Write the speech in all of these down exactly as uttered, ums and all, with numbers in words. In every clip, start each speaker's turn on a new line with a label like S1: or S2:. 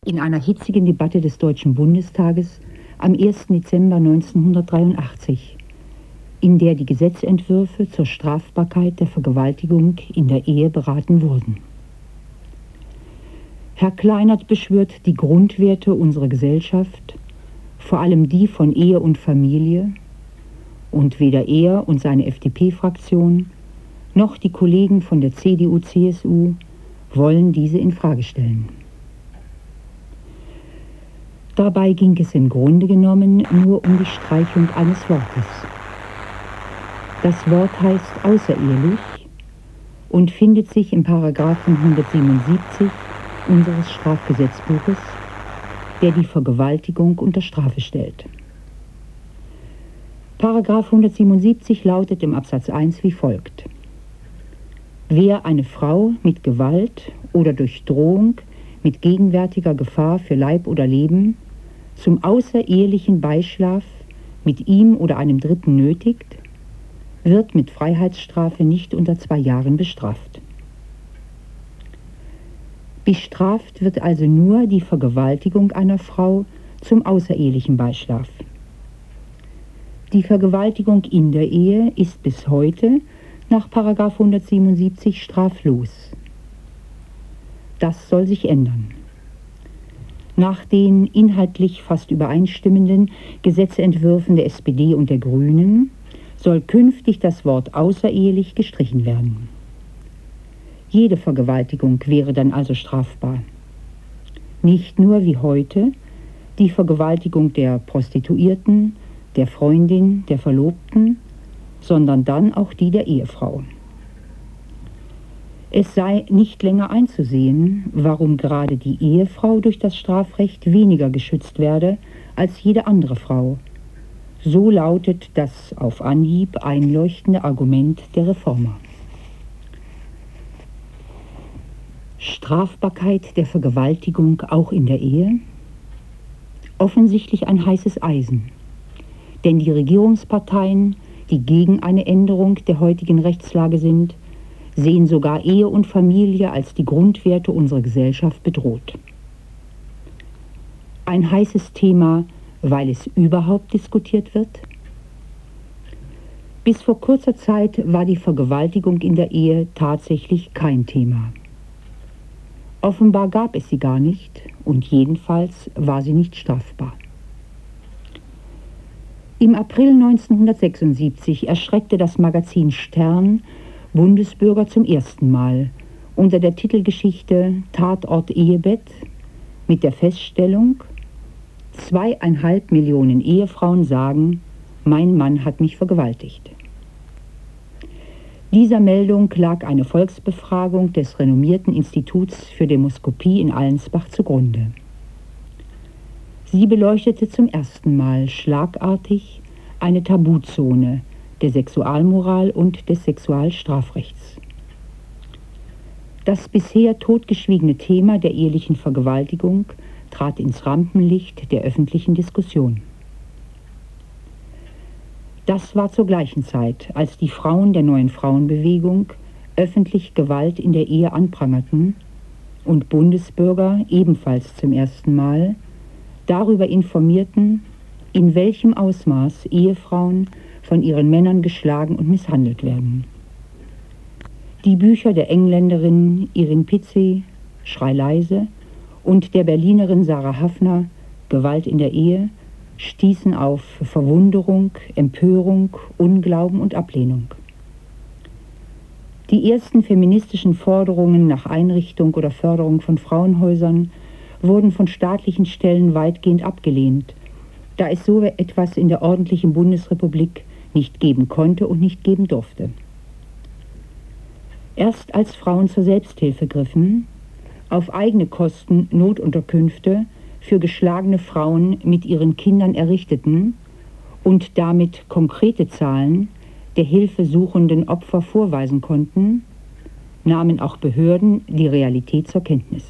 S1: in einer hitzigen Debatte des Deutschen Bundestages am ersten Dezember neunzehnhundertdreiundachtzig, in der die Gesetzentwürfe zur Strafbarkeit der Vergewaltigung in der Ehe beraten wurden. Herr Kleinert beschwört die Grundwerte unserer Gesellschaft, vor allem die von Ehe und Familie, und weder er und seine F D P-Fraktion noch die Kollegen von der C D U C S U wollen diese in Frage stellen. Dabei ging es im Grunde genommen nur um die Streichung eines Wortes. Das Wort heißt außerehelich und findet sich im Paragraphen hundertsiebenundsiebzig unseres Strafgesetzbuches, der die Vergewaltigung unter Strafe stellt. Paragraph hundertsiebenundsiebzig lautet im Absatz eins wie folgt: Wer eine Frau mit Gewalt oder durch Drohung mit gegenwärtiger Gefahr für Leib oder Leben zum außerehelichen Beischlaf mit ihm oder einem Dritten nötigt, wird mit Freiheitsstrafe nicht unter zwei Jahren bestraft. Bestraft wird also nur die Vergewaltigung einer Frau zum außerehelichen Beischlaf. Die Vergewaltigung in der Ehe ist bis heute nach Paragraph hundertsiebenundsiebzig straflos. Das soll sich ändern. Nach den inhaltlich fast übereinstimmenden Gesetzentwürfen der S P D und der Grünen soll künftig das Wort außerehelich gestrichen werden. Jede Vergewaltigung wäre dann also strafbar. Nicht nur wie heute die Vergewaltigung der Prostituierten, der Freundin, der Verlobten, sondern dann auch die der Ehefrau. Es sei nicht länger einzusehen, warum gerade die Ehefrau durch das Strafrecht weniger geschützt werde als jede andere Frau. So lautet das auf Anhieb einleuchtende Argument der Reformer. Strafbarkeit der Vergewaltigung auch in der Ehe? Offensichtlich ein heißes Eisen. Denn die Regierungsparteien, die gegen eine Änderung der heutigen Rechtslage sind, sehen sogar Ehe und Familie als die Grundwerte unserer Gesellschaft bedroht. Ein heißes Thema, weil es überhaupt diskutiert wird? Bis vor kurzer Zeit war die Vergewaltigung in der Ehe tatsächlich kein Thema. Offenbar gab es sie gar nicht und jedenfalls war sie nicht strafbar. Im April neunzehnhundertsechsundsiebzig erschreckte das Magazin Stern Bundesbürger zum ersten Mal unter der Titelgeschichte Tatort Ehebett mit der Feststellung: Zweieinhalb Millionen Ehefrauen sagen, mein Mann hat mich vergewaltigt. Dieser Meldung lag eine Volksbefragung des renommierten Instituts für Demoskopie in Allensbach zugrunde. Sie beleuchtete zum ersten Mal schlagartig eine Tabuzone der Sexualmoral und des Sexualstrafrechts. Das bisher totgeschwiegene Thema der ehelichen Vergewaltigung trat ins Rampenlicht der öffentlichen Diskussion. Das war zur gleichen Zeit, als die Frauen der neuen Frauenbewegung öffentlich Gewalt in der Ehe anprangerten und Bundesbürger ebenfalls zum ersten Mal darüber informierten, in welchem Ausmaß Ehefrauen von ihren Männern geschlagen und misshandelt werden. Die Bücher der Engländerin Irin Pizzey, Schrei leise, und der Berlinerin Sarah Hafner, Gewalt in der Ehe, stießen auf Verwunderung, Empörung, Unglauben und Ablehnung. Die ersten feministischen Forderungen nach Einrichtung oder Förderung von Frauenhäusern wurden von staatlichen Stellen weitgehend abgelehnt, da es so etwas in der ordentlichen Bundesrepublik nicht geben konnte und nicht geben durfte. Erst als Frauen zur Selbsthilfe griffen, auf eigene Kosten Notunterkünfte für geschlagene Frauen mit ihren Kindern errichteten und damit konkrete Zahlen der hilfesuchenden Opfer vorweisen konnten, nahmen auch Behörden die Realität zur Kenntnis.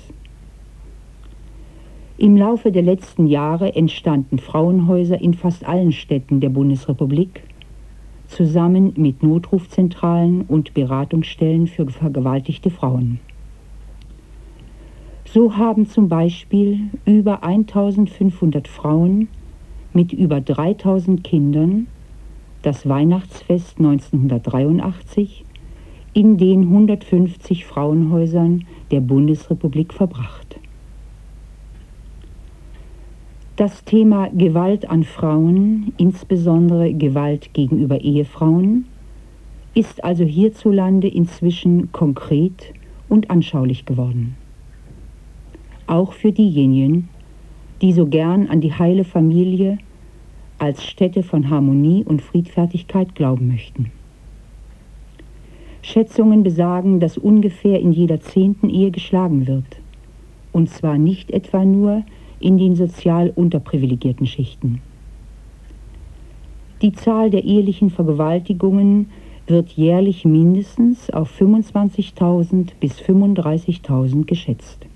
S1: Im Laufe der letzten Jahre entstanden Frauenhäuser in fast allen Städten der Bundesrepublik, zusammen mit Notrufzentralen und Beratungsstellen für vergewaltigte Frauen. So haben zum Beispiel über eintausendfünfhundert Frauen mit über dreitausend Kindern das Weihnachtsfest neunzehnhundertdreiundachtzig in den hundertfünfzig Frauenhäusern der Bundesrepublik verbracht. Das Thema Gewalt an Frauen, insbesondere Gewalt gegenüber Ehefrauen, ist also hierzulande inzwischen konkret und anschaulich geworden. Auch für diejenigen, die so gern an die heile Familie als Stätte von Harmonie und Friedfertigkeit glauben möchten. Schätzungen besagen, dass ungefähr in jeder zehnten Ehe geschlagen wird, und zwar nicht etwa nur in den sozial unterprivilegierten Schichten. Die Zahl der ehelichen Vergewaltigungen wird jährlich mindestens auf fünfundzwanzigtausend bis fünfunddreißigtausend geschätzt.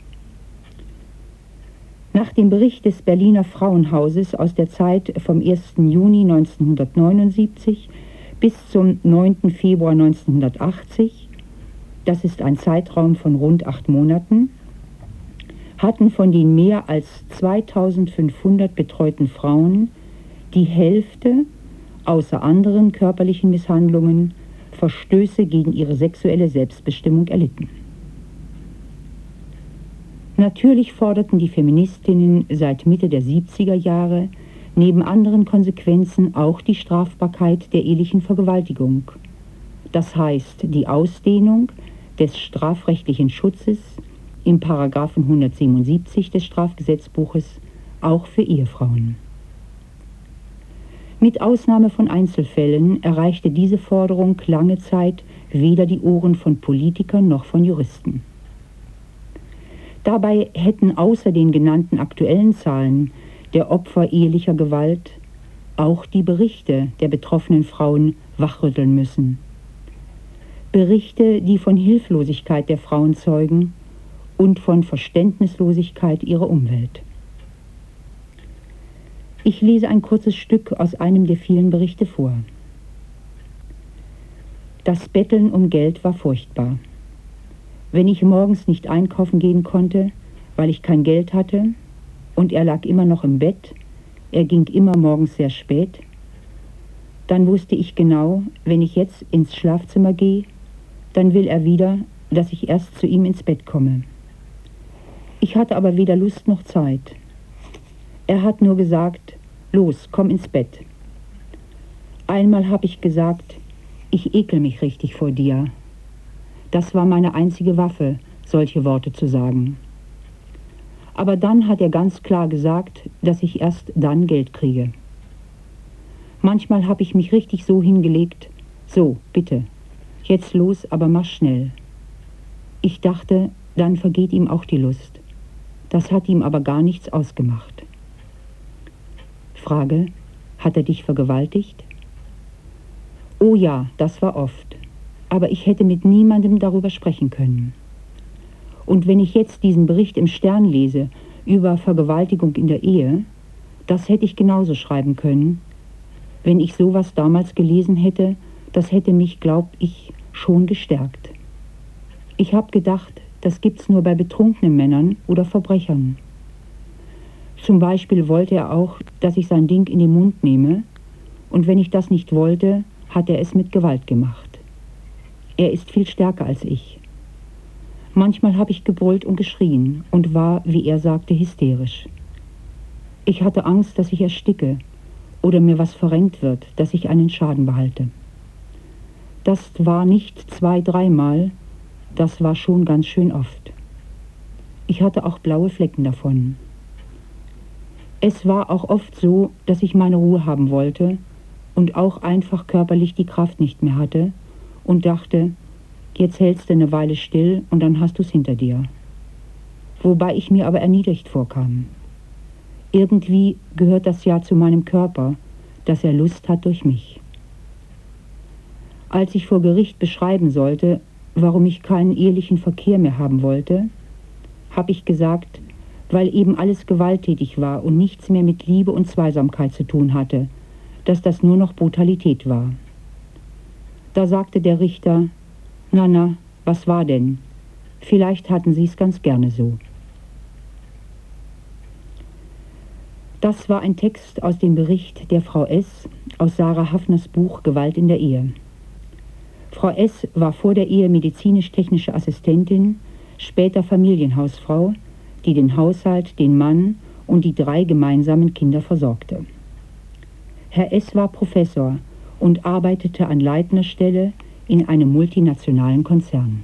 S1: Nach dem Bericht des Berliner Frauenhauses aus der Zeit vom ersten Juni neunzehnhundertneunundsiebzig bis zum neunten Februar neunzehnhundertachtzig, das ist ein Zeitraum von rund acht Monaten, hatten von den mehr als zweitausendfünfhundert betreuten Frauen die Hälfte, außer anderen körperlichen Misshandlungen, Verstöße gegen ihre sexuelle Selbstbestimmung erlitten. Natürlich forderten die Feministinnen seit Mitte der siebziger Jahre neben anderen Konsequenzen auch die Strafbarkeit der ehelichen Vergewaltigung. Das heißt, die Ausdehnung des strafrechtlichen Schutzes im Paragraphen hundertsiebenundsiebzig des Strafgesetzbuches auch für Ehefrauen. Mit Ausnahme von Einzelfällen erreichte diese Forderung lange Zeit weder die Ohren von Politikern noch von Juristen. Dabei hätten außer den genannten aktuellen Zahlen der Opfer ehelicher Gewalt auch die Berichte der betroffenen Frauen wachrütteln müssen. Berichte, die von Hilflosigkeit der Frauen zeugen und von Verständnislosigkeit ihrer Umwelt. Ich lese ein kurzes Stück aus einem der vielen Berichte vor. Das Betteln um Geld war furchtbar. Wenn ich morgens nicht einkaufen gehen konnte, weil ich kein Geld hatte, und er lag immer noch im Bett, er ging immer morgens sehr spät, dann wusste ich genau, wenn ich jetzt ins Schlafzimmer gehe, dann will er wieder, dass ich erst zu ihm ins Bett komme. Ich hatte aber weder Lust noch Zeit. Er hat nur gesagt, los, komm ins Bett. Einmal habe ich gesagt, ich ekel mich richtig vor dir. Das war meine einzige Waffe, solche Worte zu sagen. Aber dann hat er ganz klar gesagt, dass ich erst dann Geld kriege. Manchmal habe ich mich richtig so hingelegt, so, bitte, jetzt los, aber mach schnell. Ich dachte, dann vergeht ihm auch die Lust. Das hat ihm aber gar nichts ausgemacht. Frage, hat er dich vergewaltigt? Oh ja, das war oft. Aber ich hätte mit niemandem darüber sprechen können. Und wenn ich jetzt diesen Bericht im Stern lese über Vergewaltigung in der Ehe, das hätte ich genauso schreiben können. Wenn ich sowas damals gelesen hätte, das hätte mich, glaub ich, schon gestärkt. Ich habe gedacht, das gibt's nur bei betrunkenen Männern oder Verbrechern. Zum Beispiel wollte er auch, dass ich sein Ding in den Mund nehme, und wenn ich das nicht wollte, hat er es mit Gewalt gemacht. Er ist viel stärker als ich. Manchmal habe ich gebrüllt und geschrien und war, wie er sagte, hysterisch. Ich hatte Angst, dass ich ersticke oder mir was verrenkt wird, dass ich einen Schaden behalte. Das war nicht zwei, dreimal, das war schon ganz schön oft. Ich hatte auch blaue Flecken davon. Es war auch oft so, dass ich meine Ruhe haben wollte und auch einfach körperlich die Kraft nicht mehr hatte und dachte, jetzt hältst du eine Weile still und dann hast du es hinter dir. Wobei ich mir aber erniedrigt vorkam. Irgendwie gehört das ja zu meinem Körper, dass er Lust hat durch mich. Als ich vor Gericht beschreiben sollte, warum ich keinen ehelichen Verkehr mehr haben wollte, habe ich gesagt, weil eben alles gewalttätig war und nichts mehr mit Liebe und Zweisamkeit zu tun hatte, dass das nur noch Brutalität war. Da sagte der Richter, na na, was war denn? Vielleicht hatten Sie es ganz gerne so. Das war ein Text aus dem Bericht der Frau S. aus Sarah Hafners Buch Gewalt in der Ehe. Frau S. war vor der Ehe medizinisch-technische Assistentin, später Familienhausfrau, die den Haushalt, den Mann und die drei gemeinsamen Kinder versorgte. Herr S. war Professor und arbeitete an leitender Stelle in einem multinationalen Konzern.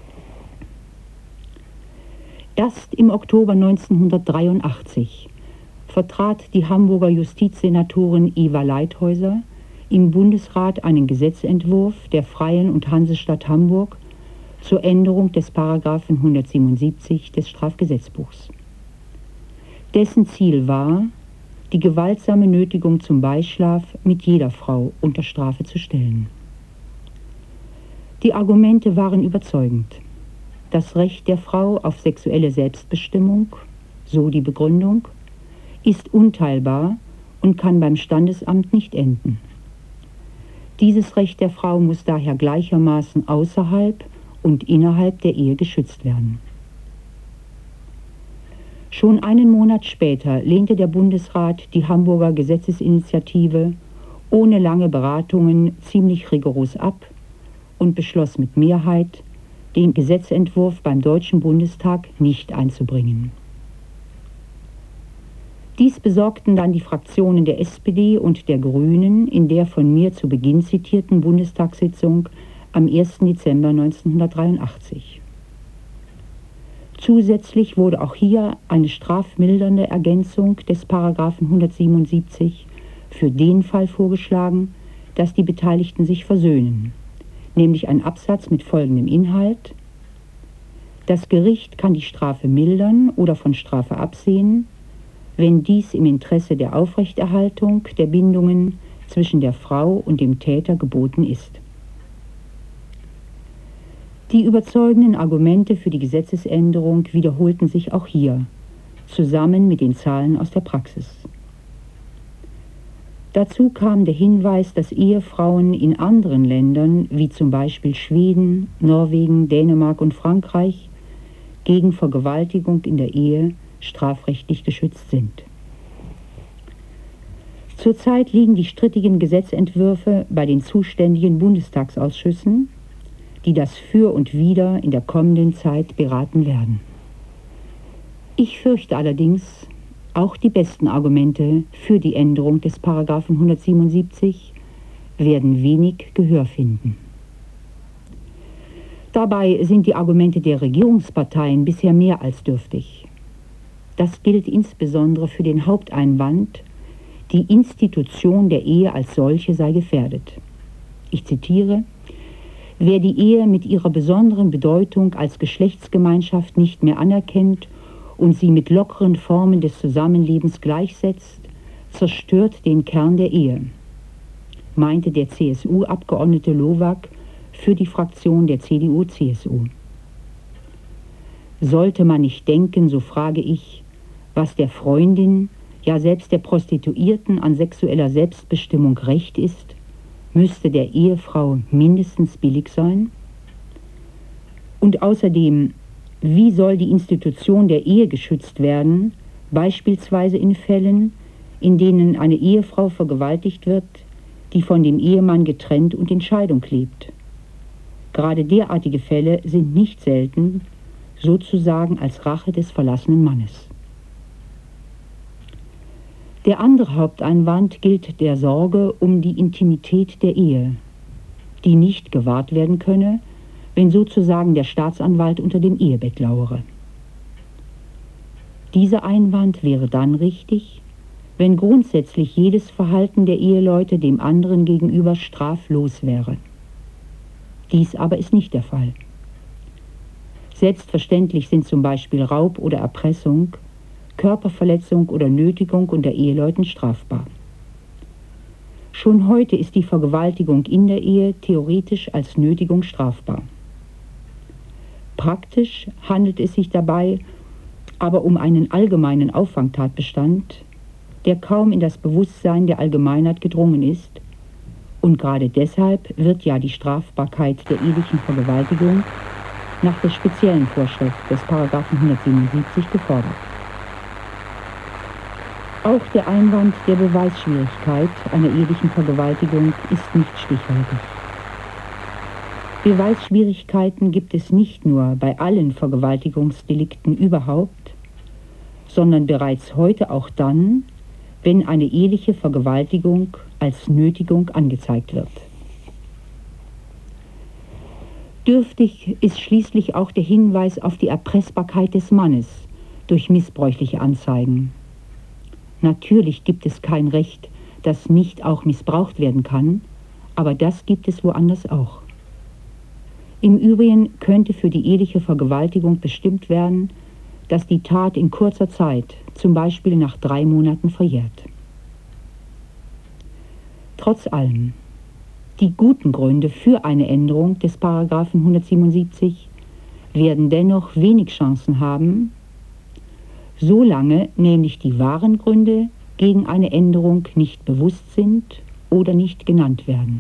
S1: Erst im Oktober neunzehnhundertdreiundachtzig vertrat die Hamburger Justizsenatorin Eva Leithäuser im Bundesrat einen Gesetzentwurf der Freien und Hansestadt Hamburg zur Änderung des Paragraphen hundertsiebenundsiebzig des Strafgesetzbuchs. Dessen Ziel war, die gewaltsame Nötigung zum Beischlaf mit jeder Frau unter Strafe zu stellen. Die Argumente waren überzeugend. Das Recht der Frau auf sexuelle Selbstbestimmung, so die Begründung, ist unteilbar und kann beim Standesamt nicht enden. Dieses Recht der Frau muss daher gleichermaßen außerhalb und innerhalb der Ehe geschützt werden. Schon einen Monat später lehnte der Bundesrat die Hamburger Gesetzesinitiative ohne lange Beratungen ziemlich rigoros ab und beschloss mit Mehrheit, den Gesetzentwurf beim Deutschen Bundestag nicht einzubringen. Dies besorgten dann die Fraktionen der S P D und der Grünen in der von mir zu Beginn zitierten Bundestagssitzung am ersten Dezember neunzehnhundertdreiundachtzig. Zusätzlich wurde auch hier eine strafmildernde Ergänzung des Paragraphen hundertsiebenundsiebzig für den Fall vorgeschlagen, dass die Beteiligten sich versöhnen, nämlich ein Absatz mit folgendem Inhalt: Das Gericht kann die Strafe mildern oder von Strafe absehen, wenn dies im Interesse der Aufrechterhaltung der Bindungen zwischen der Frau und dem Täter geboten ist. Die überzeugenden Argumente für die Gesetzesänderung wiederholten sich auch hier, zusammen mit den Zahlen aus der Praxis. Dazu kam der Hinweis, dass Ehefrauen in anderen Ländern, wie zum Beispiel Schweden, Norwegen, Dänemark und Frankreich, gegen Vergewaltigung in der Ehe strafrechtlich geschützt sind. Zurzeit liegen die strittigen Gesetzentwürfe bei den zuständigen Bundestagsausschüssen, die das Für und Wider in der kommenden Zeit beraten werden. Ich fürchte allerdings, auch die besten Argumente für die Änderung des Paragraphen hundertsiebenundsiebzig werden wenig Gehör finden. Dabei sind die Argumente der Regierungsparteien bisher mehr als dürftig. Das gilt insbesondere für den Haupteinwand, die Institution der Ehe als solche sei gefährdet. Ich zitiere: Wer die Ehe mit ihrer besonderen Bedeutung als Geschlechtsgemeinschaft nicht mehr anerkennt und sie mit lockeren Formen des Zusammenlebens gleichsetzt, zerstört den Kern der Ehe, meinte der C S U-Abgeordnete Lowak für die Fraktion der C D U C S U. Sollte man nicht denken, so frage ich, was der Freundin, ja selbst der Prostituierten an sexueller Selbstbestimmung recht ist, müsste der Ehefrau mindestens billig sein? Und außerdem, wie soll die Institution der Ehe geschützt werden, beispielsweise in Fällen, in denen eine Ehefrau vergewaltigt wird, die von dem Ehemann getrennt und in Scheidung lebt? Gerade derartige Fälle sind nicht selten, sozusagen als Rache des verlassenen Mannes. Der andere Haupteinwand gilt der Sorge um die Intimität der Ehe, die nicht gewahrt werden könne, wenn sozusagen der Staatsanwalt unter dem Ehebett lauere. Dieser Einwand wäre dann richtig, wenn grundsätzlich jedes Verhalten der Eheleute dem anderen gegenüber straflos wäre. Dies aber ist nicht der Fall. Selbstverständlich sind zum Beispiel Raub oder Erpressung, Körperverletzung oder Nötigung unter Eheleuten strafbar. Schon heute ist die Vergewaltigung in der Ehe theoretisch als Nötigung strafbar. Praktisch handelt es sich dabei aber um einen allgemeinen Auffangtatbestand, der kaum in das Bewusstsein der Allgemeinheit gedrungen ist, und gerade deshalb wird ja die Strafbarkeit der ehelichen Vergewaltigung nach der speziellen Vorschrift des Paragraphen hundertsiebenundsiebzig gefordert. Auch der Einwand der Beweisschwierigkeit einer ehelichen Vergewaltigung ist nicht stichhaltig. Beweisschwierigkeiten gibt es nicht nur bei allen Vergewaltigungsdelikten überhaupt, sondern bereits heute auch dann, wenn eine eheliche Vergewaltigung als Nötigung angezeigt wird. Dürftig ist schließlich auch der Hinweis auf die Erpressbarkeit des Mannes durch missbräuchliche Anzeigen. Natürlich gibt es kein Recht, das nicht auch missbraucht werden kann, aber das gibt es woanders auch. Im Übrigen könnte für die eheliche Vergewaltigung bestimmt werden, dass die Tat in kurzer Zeit, zum Beispiel nach drei Monaten, verjährt. Trotz allem, die guten Gründe für eine Änderung des Paragraphen hundertsiebenundsiebzig werden dennoch wenig Chancen haben, solange nämlich die wahren Gründe gegen eine Änderung nicht bewusst sind oder nicht genannt werden.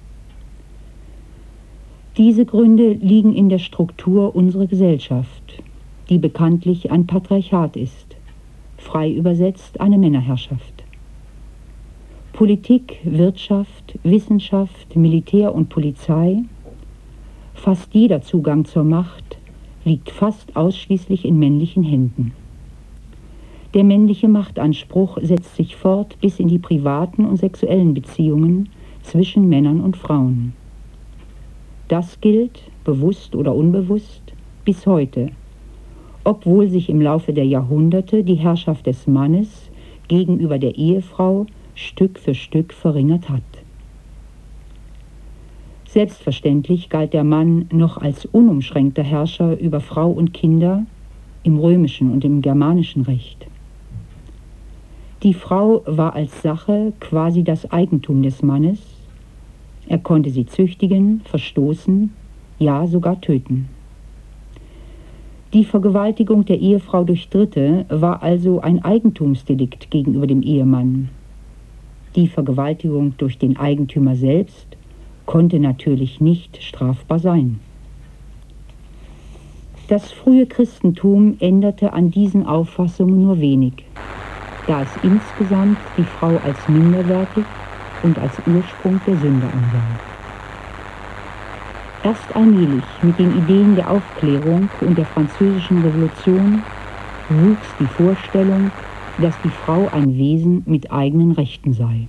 S1: Diese Gründe liegen in der Struktur unserer Gesellschaft, die bekanntlich ein Patriarchat ist, frei übersetzt eine Männerherrschaft. Politik, Wirtschaft, Wissenschaft, Militär und Polizei, fast jeder Zugang zur Macht liegt fast ausschließlich in männlichen Händen. Der männliche Machtanspruch setzt sich fort bis in die privaten und sexuellen Beziehungen zwischen Männern und Frauen. Das gilt, bewusst oder unbewusst, bis heute, obwohl sich im Laufe der Jahrhunderte die Herrschaft des Mannes gegenüber der Ehefrau Stück für Stück verringert hat. Selbstverständlich galt der Mann noch als unumschränkter Herrscher über Frau und Kinder im römischen und im germanischen Recht. Die Frau war als Sache quasi das Eigentum des Mannes. Er konnte sie züchtigen, verstoßen, ja sogar töten. Die Vergewaltigung der Ehefrau durch Dritte war also ein Eigentumsdelikt gegenüber dem Ehemann. Die Vergewaltigung durch den Eigentümer selbst konnte natürlich nicht strafbar sein. Das frühe Christentum änderte an diesen Auffassungen nur wenig, da es insgesamt die Frau als minderwertig und als Ursprung der Sünde ansah. Erst allmählich mit den Ideen der Aufklärung und der Französischen Revolution wuchs die Vorstellung, dass die Frau ein Wesen mit eigenen Rechten sei.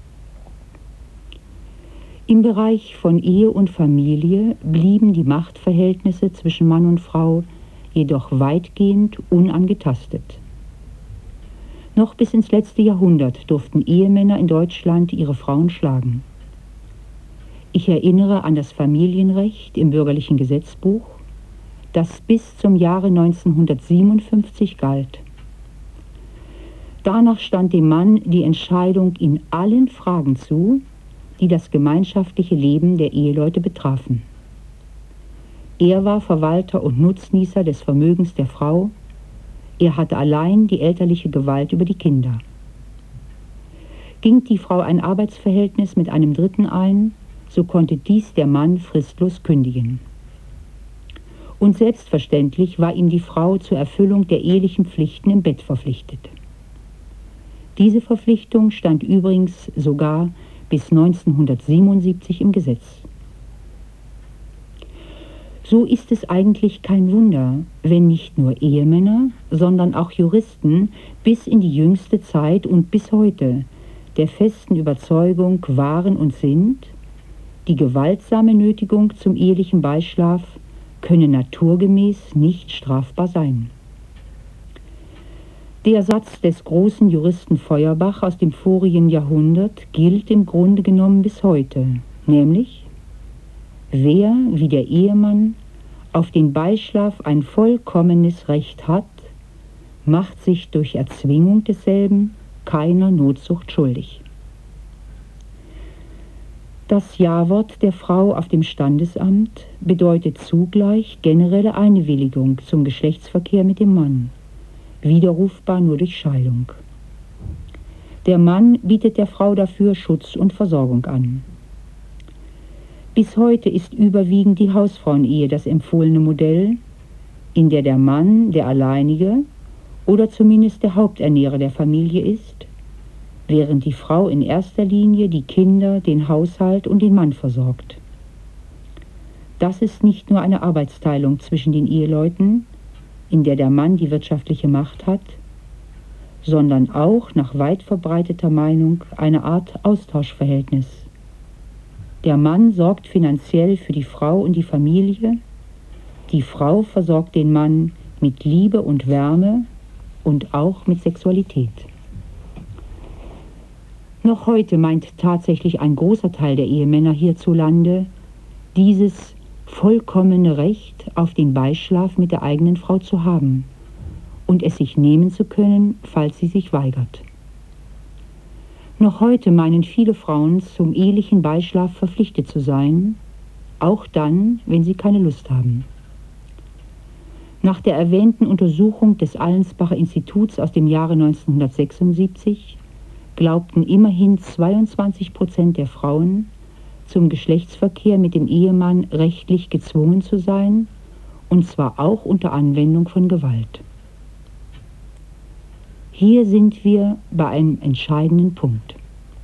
S1: Im Bereich von Ehe und Familie blieben die Machtverhältnisse zwischen Mann und Frau jedoch weitgehend unangetastet. Noch bis ins letzte Jahrhundert durften Ehemänner in Deutschland ihre Frauen schlagen. Ich erinnere an das Familienrecht im bürgerlichen Gesetzbuch, das bis zum Jahre neunzehnhundertsiebenundfünfzig galt. Danach stand dem Mann die Entscheidung in allen Fragen zu, die das gemeinschaftliche Leben der Eheleute betrafen. Er war Verwalter und Nutznießer des Vermögens der Frau. Er hatte allein die elterliche Gewalt über die Kinder. Ging die Frau ein Arbeitsverhältnis mit einem Dritten ein, so konnte dies der Mann fristlos kündigen. Und selbstverständlich war ihm die Frau zur Erfüllung der ehelichen Pflichten im Bett verpflichtet. Diese Verpflichtung stand übrigens sogar bis neunzehnhundertsiebenundsiebzig im Gesetz. So ist es eigentlich kein Wunder, wenn nicht nur Ehemänner, sondern auch Juristen bis in die jüngste Zeit und bis heute der festen Überzeugung waren und sind, die gewaltsame Nötigung zum ehelichen Beischlaf könne naturgemäß nicht strafbar sein. Der Satz des großen Juristen Feuerbach aus dem vorigen Jahrhundert gilt im Grunde genommen bis heute, nämlich: Wer, wie der Ehemann, auf den Beischlaf ein vollkommenes Recht hat, macht sich durch Erzwingung desselben keiner Notzucht schuldig. Das Ja-Wort der Frau auf dem Standesamt bedeutet zugleich generelle Einwilligung zum Geschlechtsverkehr mit dem Mann, widerrufbar nur durch Scheidung. Der Mann bietet der Frau dafür Schutz und Versorgung an. Bis heute ist überwiegend die Hausfrauenehe das empfohlene Modell, in der der Mann, der Alleinige, oder zumindest der Haupternährer der Familie ist, während die Frau in erster Linie die Kinder, den Haushalt und den Mann versorgt. Das ist nicht nur eine Arbeitsteilung zwischen den Eheleuten, in der der Mann die wirtschaftliche Macht hat, sondern auch nach weit verbreiteter Meinung eine Art Austauschverhältnis. Der Mann sorgt finanziell für die Frau und die Familie, die Frau versorgt den Mann mit Liebe und Wärme und auch mit Sexualität. Noch heute meint tatsächlich ein großer Teil der Ehemänner hierzulande dieses vollkommene Recht auf den Beischlaf mit der eigenen Frau zu haben und es sich nehmen zu können, falls sie sich weigert. Noch heute meinen viele Frauen, zum ehelichen Beischlaf verpflichtet zu sein, auch dann, wenn sie keine Lust haben. Nach der erwähnten Untersuchung des Allensbacher Instituts aus dem Jahre neunzehnhundertsechsundsiebzig glaubten immerhin zweiundzwanzig Prozent der Frauen, zum Geschlechtsverkehr mit dem Ehemann rechtlich gezwungen zu sein, und zwar auch unter Anwendung von Gewalt. Hier sind wir bei einem entscheidenden Punkt.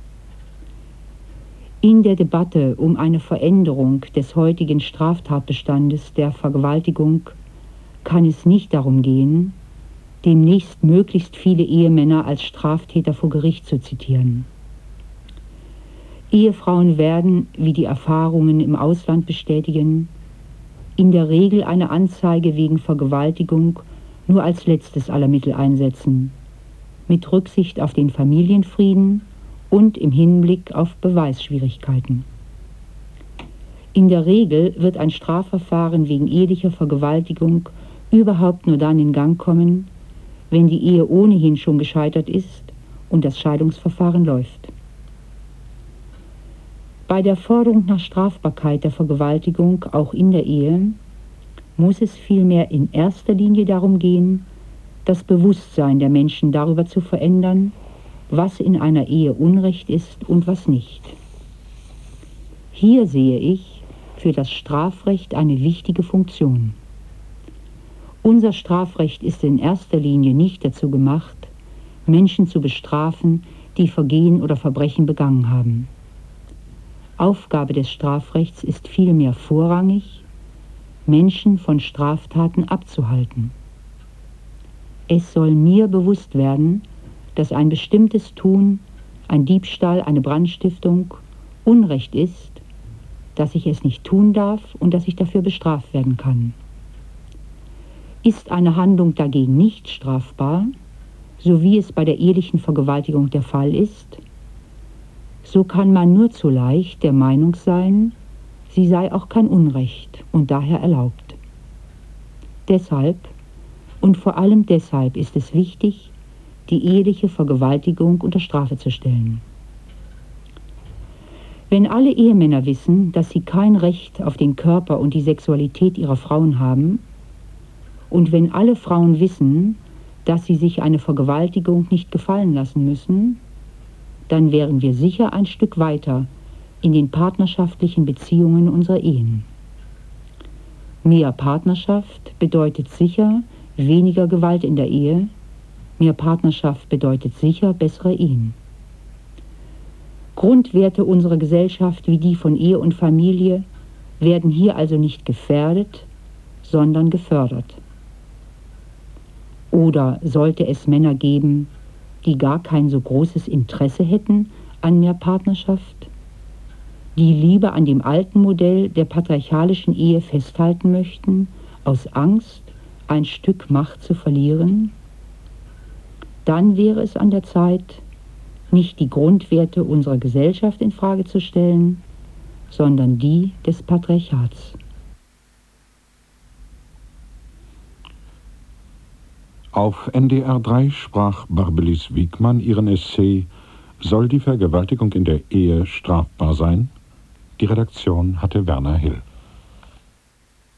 S1: In der Debatte um eine Veränderung des heutigen Straftatbestandes der Vergewaltigung kann es nicht darum gehen, demnächst möglichst viele Ehemänner als Straftäter vor Gericht zu zitieren. Ehefrauen werden, wie die Erfahrungen im Ausland bestätigen, in der Regel eine Anzeige wegen Vergewaltigung nur als letztes aller Mittel einsetzen, mit Rücksicht auf den Familienfrieden und im Hinblick auf Beweisschwierigkeiten. In der Regel wird ein Strafverfahren wegen ehelicher Vergewaltigung überhaupt nur dann in Gang kommen, wenn die Ehe ohnehin schon gescheitert ist und das Scheidungsverfahren läuft. Bei der Forderung nach Strafbarkeit der Vergewaltigung auch in der Ehe muss es vielmehr in erster Linie darum gehen, das Bewusstsein der Menschen darüber zu verändern, was in einer Ehe Unrecht ist und was nicht. Hier sehe ich für das Strafrecht eine wichtige Funktion. Unser Strafrecht ist in erster Linie nicht dazu gemacht, Menschen zu bestrafen, die Vergehen oder Verbrechen begangen haben. Aufgabe des Strafrechts ist vielmehr vorrangig, Menschen von Straftaten abzuhalten. Es soll mir bewusst werden, dass ein bestimmtes Tun, ein Diebstahl, eine Brandstiftung, Unrecht ist, dass ich es nicht tun darf und dass ich dafür bestraft werden kann. Ist eine Handlung dagegen nicht strafbar, so wie es bei der ehelichen Vergewaltigung der Fall ist, so kann man nur zu leicht der Meinung sein, sie sei auch kein Unrecht und daher erlaubt. Deshalb und vor allem deshalb ist es wichtig, die eheliche Vergewaltigung unter Strafe zu stellen. Wenn alle Ehemänner wissen, dass sie kein Recht auf den Körper und die Sexualität ihrer Frauen haben, und wenn alle Frauen wissen, dass sie sich eine Vergewaltigung nicht gefallen lassen müssen, dann wären wir sicher ein Stück weiter in den partnerschaftlichen Beziehungen unserer Ehen. Mehr Partnerschaft bedeutet sicher weniger Gewalt in der Ehe, mehr Partnerschaft bedeutet sicher bessere Ehen. Grundwerte unserer Gesellschaft wie die von Ehe und Familie werden hier also nicht gefährdet, sondern gefördert. Oder sollte es Männer geben, die gar kein so großes Interesse hätten an mehr Partnerschaft, die lieber an dem alten Modell der patriarchalischen Ehe festhalten möchten, aus Angst, ein Stück Macht zu verlieren? Dann wäre es an der Zeit, nicht die Grundwerte unserer Gesellschaft in Frage zu stellen, sondern die des Patriarchats.
S2: Auf N D R drei sprach Barbelis Wiegmann ihren Essay »Soll die Vergewaltigung in der Ehe strafbar sein?« Die Redaktion hatte Werner Hill.